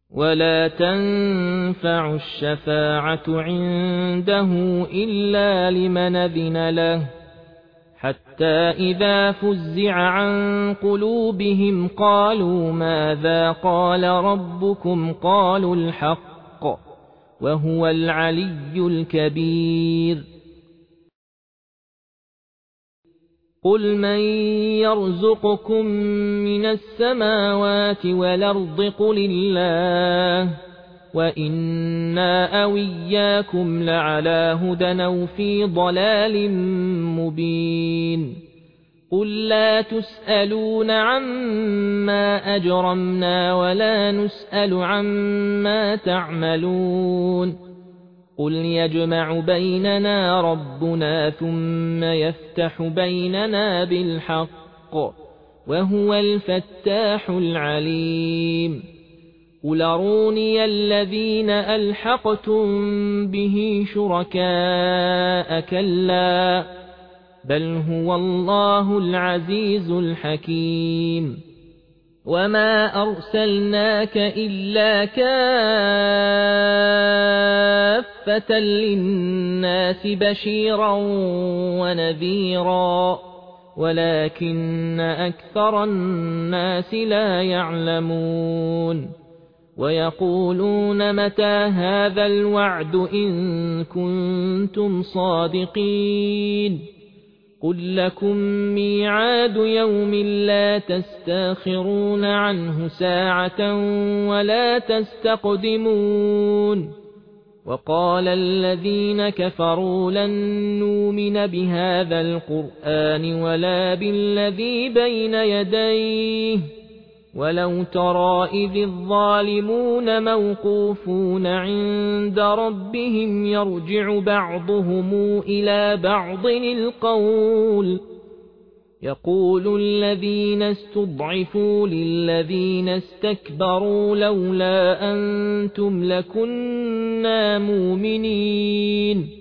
ولا تنفع الشفاعة عنده إلا لمن أذن له حتى إذا فزع عن قلوبهم قالوا ماذا قال ربكم قالوا الحق وهو العلي الكبير قل من يرزقكم من السماوات والأرض قل الله وإنا أو إياكم لعلى هدى أو في ضلال مبين قل لا تسألون عما أجرمنا ولا نسأل عما تعملون قل يجمع بيننا ربنا ثم يفتح بيننا بالحق وهو الفتاح العليم قل أروني الذين ألحقتم به شركاء كلا بل هو الله العزيز الحكيم وما أرسلناك إلا كافة للناس بشيرا ونذيرا ولكن أكثر الناس لا يعلمون ويقولون متى هذا الوعد إن كنتم صادقين قل لكم ميعاد يوم لا تستاخرون عنه ساعة ولا تستقدمون وقال الذين كفروا لن نؤمن بهذا القرآن ولا بالذي بين يديه ولو ترى إذ الظالمون موقوفون عند ربهم يرجع بعضهم إلى بعض القول يقول الذين استضعفوا للذين استكبروا لولا أنتم لكنا مؤمنين